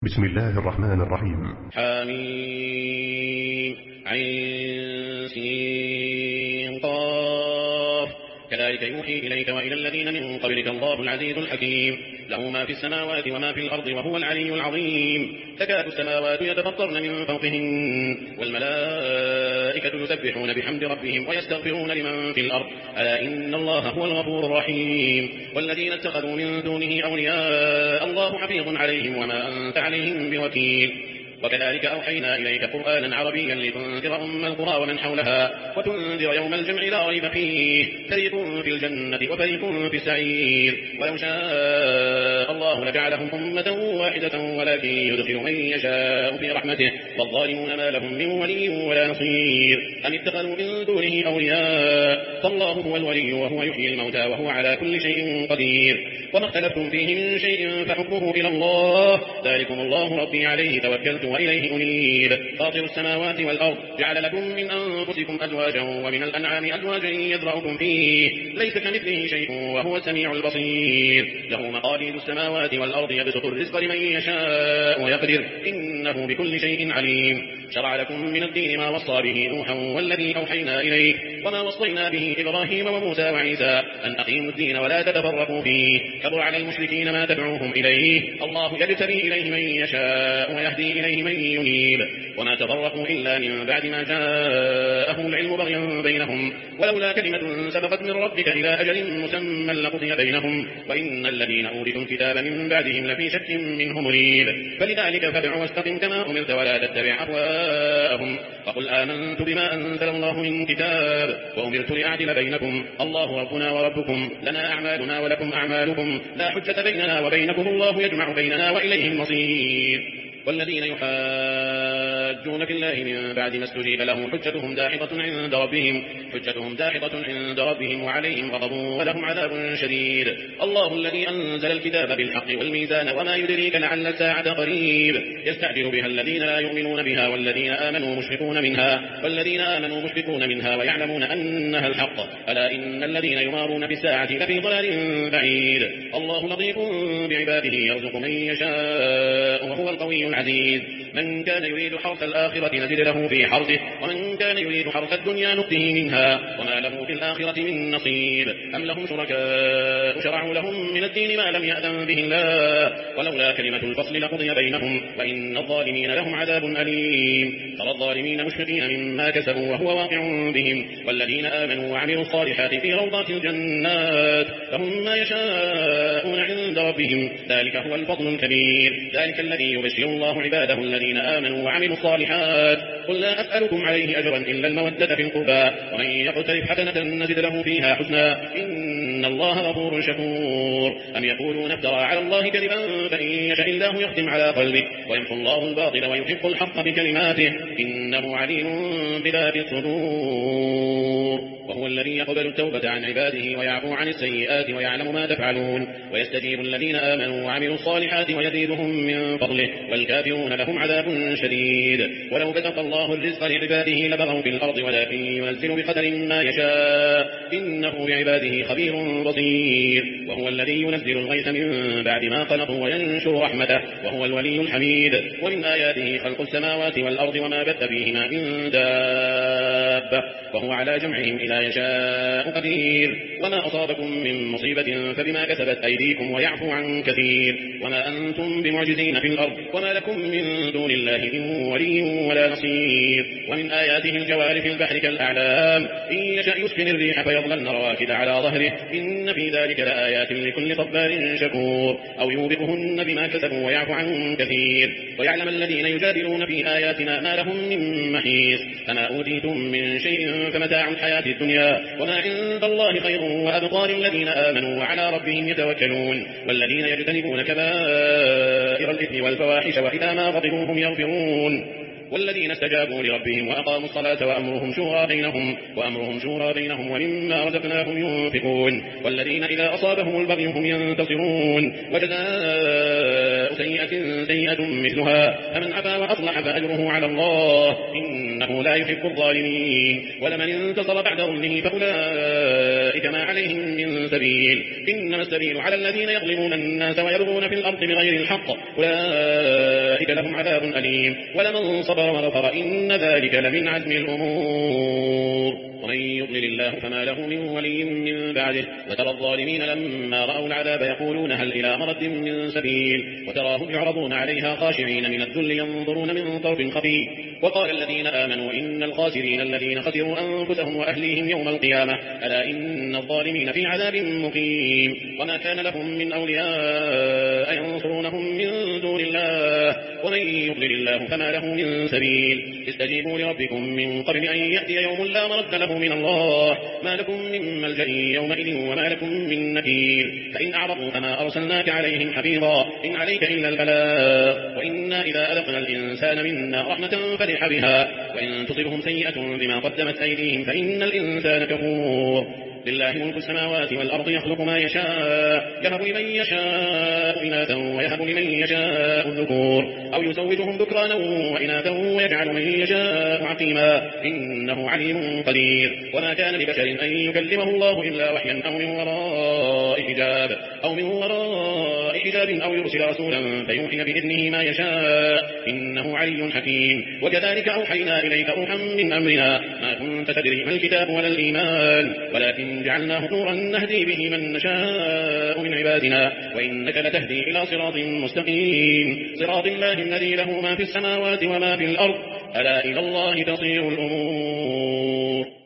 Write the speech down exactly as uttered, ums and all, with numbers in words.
بسم الله الرحمن الرحيم. حميم عين سين قاف كذلك يوحي إليك وإلى الذين من قبلك الله العزيز الحكيم له ما في السماوات وما في الأرض وهو العلي العظيم تكاد السماوات يتفطرن من فوقهن والملائكة يسبحون بحمد ربهم ويستغفرون لمن في الأرض ألا إن الله هو الغفور الرحيم والذين اتخذوا من دونه أولياء الله حفيظ عليهم وما أنت عليهم بوكيل وكذلك أوحينا إليك قرآنا عربيا لتنذر أم القرى ومن حولها وتنذر يوم الجمع لا ريب فيه فريق في الجنة وفريق في السعير ولو شاء الله لجعلهم أمة واحدة ولكن يدخل من يشاء في رحمته والظالمون ما لهم من ولي ولا نصير أم اتخذوا من دونه أولياء فالله هو الولي وهو يحيي الموتى وهو على كل شيء قدير وما اختلفتم فيه من شيء فحكمه إلى الله ذلكم الله ربي عليه توكلت وإليه أنيب فاطر السماوات والأرض جعل لكم من أنفسكم أزواجا ومن الأنعام أزواجا يذرأكم فيه ليس كمثله شيء وهو السميع البصير له مقاليد السماوات والأرض يبسط الرزق لمن يشاء ويقدر إنه بكل شيء عليم شرع لكم من الدين ما وصى به نوحا والذي أوحينا إليه وما وصينا به إبراهيم وموسى وعيسى أن أقيموا الدين ولا تتفرقوا فيه كبر على المشركين ما تدعوهم إليه الله يجتبي إليه من يشاء ويهدي إليه من ينيب وما تفرقوا إلا من بعد ما جاءهم العلم بغيا بينهم ولولا كلمة سبقت من ربك إلى أجل مسمى لقضي بينهم وإن الذين أورثوا الكتاب من بعدهم لفي شك منه مريب فلذلك فادع واستقم كما أمرت ولا تتبع أهواءهم وقل آمنت بما أنزل الله من كتاب وأمرت لأعدل بينكم الله ربنا وربكم لنا أعمالنا ولكم أعمالكم لا حجة بيننا وبينكم الله يجمع بيننا وإليه المصير والذين يحاجون في الله من بعد ما استجيب له حجتهم داحضة عند ربهم حجتهم داحضة عند ربهم وعليهم غضب ولهم عذاب شديد الله الذي أنزل الكتاب بالحق والميزان وما يدريك لعل الساعة قريب يستعجل بها الذين لا يؤمنون بها والذين آمنوا مشفقون منها والذين آمنوا مشفقون منها ويعلمون أنها الحق ألا إن الذين يمارون في الساعة لفي ضلال بعيد الله لطيف بعباده يرزق من يشاء وهو القوي العزيز من كان يريد حرث الآخرة نزد له في حرثه ومن كان يريد حرث الدنيا نؤته منها وما له في الآخرة من نصيب أم لهم شركاء شرعوا لهم من الدين ما لم يأذن به الله ولولا كلمة الفصل لقضي بينهم وإن الظالمين لهم عذاب أليم ترى الظالمين مشفقين مما كسبوا وهو واقع بهم والذين آمنوا وعملوا الصالحات في روضات الجنات لهم ما يشاءون عند ربهم ذلك هو الفضل الكبير ذلك الذي يبشر الله عباده الذين آمنوا وعملوا الصالحات قل لا أسألكم عليه أجرا إلا المودة في القربى ومن يقترف حسنة نزد له فيها حسنا إن الله غفور شكور أم يقولون افترى على الله كذبا فإن يشاء الله يختم على قلبه ويمحو الله الباطل ويحق الحق بكلماته إنه عليم بذات الصدور وهو الذي يقبل التوبة عن عباده ويعفو عن السيئات ويعلم ما تفعلون ويستجيب الذين آمنوا وعملوا الصالحات ويزيدهم من فضله والكافرون لهم عذاب شديد ولو بسط الله الرزق لعباده لبغوا في الأرض ولكن ينزل بقدر ما يشاء إنه بعباده خبير بصير وهو الذي ينزل الغيث من بعد ما قنطوا وينشر رحمته وهو الولي الحميد ومن آياته خلق السماوات والأرض وما بث فيهما من دابة وهو على جمعهم إذا يشاء قدير وما أصابكم من مصيبة فبما كسبت أيديكم ويعفو عن كثير وما أنتم بمعجزين في الأرض وما لكم من دون الله من ولي ولا نصير ومن آياته الجوار في البحر كالأعلام إن يشأ يسكن الريح فيظللن رواكد على ظهره إن في ذلك لآيات لكل صبار شكور أو يوبقهن بما كسبوا ويعفو عن كثير ويعلم الذين يجادلون في آياتنا ما لهم من محيص فما أوتيتم من شيء فمتاع الحياة الدنيا وما عند الله خير وأبقى للذين آمنوا وعلى ربهم يتوكلون والذين يجتنبون كبائر الإثم والفواحش وإذا ما غضبوا هم يغفرون والذين استجابوا لربهم وأقاموا الصلاة وأمرهم شورى بينهم وأمرهم شورى بينهم ومما رزقناهم ينفقون والذين إذا أصابهم البغي هم ينتصرون وجزاء سيئة سيئة مثلها فمن عفا وأصلح فأجره على الله إنه لا يحب الظالمين ولمن انتصر بعد ظلمه فأولئك ما عليهم من سبيل إنما السبيل على الذين يظلمون الناس ويبغون في الأرض بغير الحق أولئك أولئك لهم عذاب أليم ولمن صبر وغفر إن ذلك لمن عزم الأمور ومن يضلل الله فما له من ولي من بعده وترى الظالمين لما رأوا العذاب يقولون هل إلى مرد من سبيل وتراهم يعرضون عليها خاشعين من الذل ينظرون من طرف خفي وقال الذين آمنوا إن الخاسرين الذين خسروا أنفسهم وأهليهم يوم القيامة ألا إن الظالمين في عذاب مقيم وما كان لهم من أولياء ينصرونهم من دون الله ومن يضلل الله فما له من سبيل استجيبوا لربكم من قبل أن يأتي يوم لا مرد له من الله ما لكم من ملجأ يومئذ وما لكم من نكير فإن أعرضوا فما أرسلناك عليهم حفيظا إن عليك إلا البلاغ وإنا إذا أذقنا الإنسان منا رحمة فرح بها وإن تصبهم سيئة بما قدمت أيديهم فإن الإنسان كفور لله ملك السماوات والأرض يخلق ما يشاء يهب لمن يشاء إناثا ويهب لمن يشاء الذكور أو يزوجهم ذكرانا وإناثا ويجعل من يشاء عقيما إنه عليم قدير وما كان لبشر أن يكلمه الله إلا وحيا أو من وراء حجاب أو من وراء حجاب أو يرسل رسولا فيوحي بإذنه ما يشاء إنه علي حكيم وكذلك أوحينا إليك روحا من أمرنا ما كنت تدري ما الكتاب ولا الإيمان ولكن جعلناه نورا نهدي به من نشاء من عبادنا وإنك لتهدي إلى صراط مستقيم صراط الله الذي له ما في السماوات وما في الأرض ألا إلى الله تصير الأمور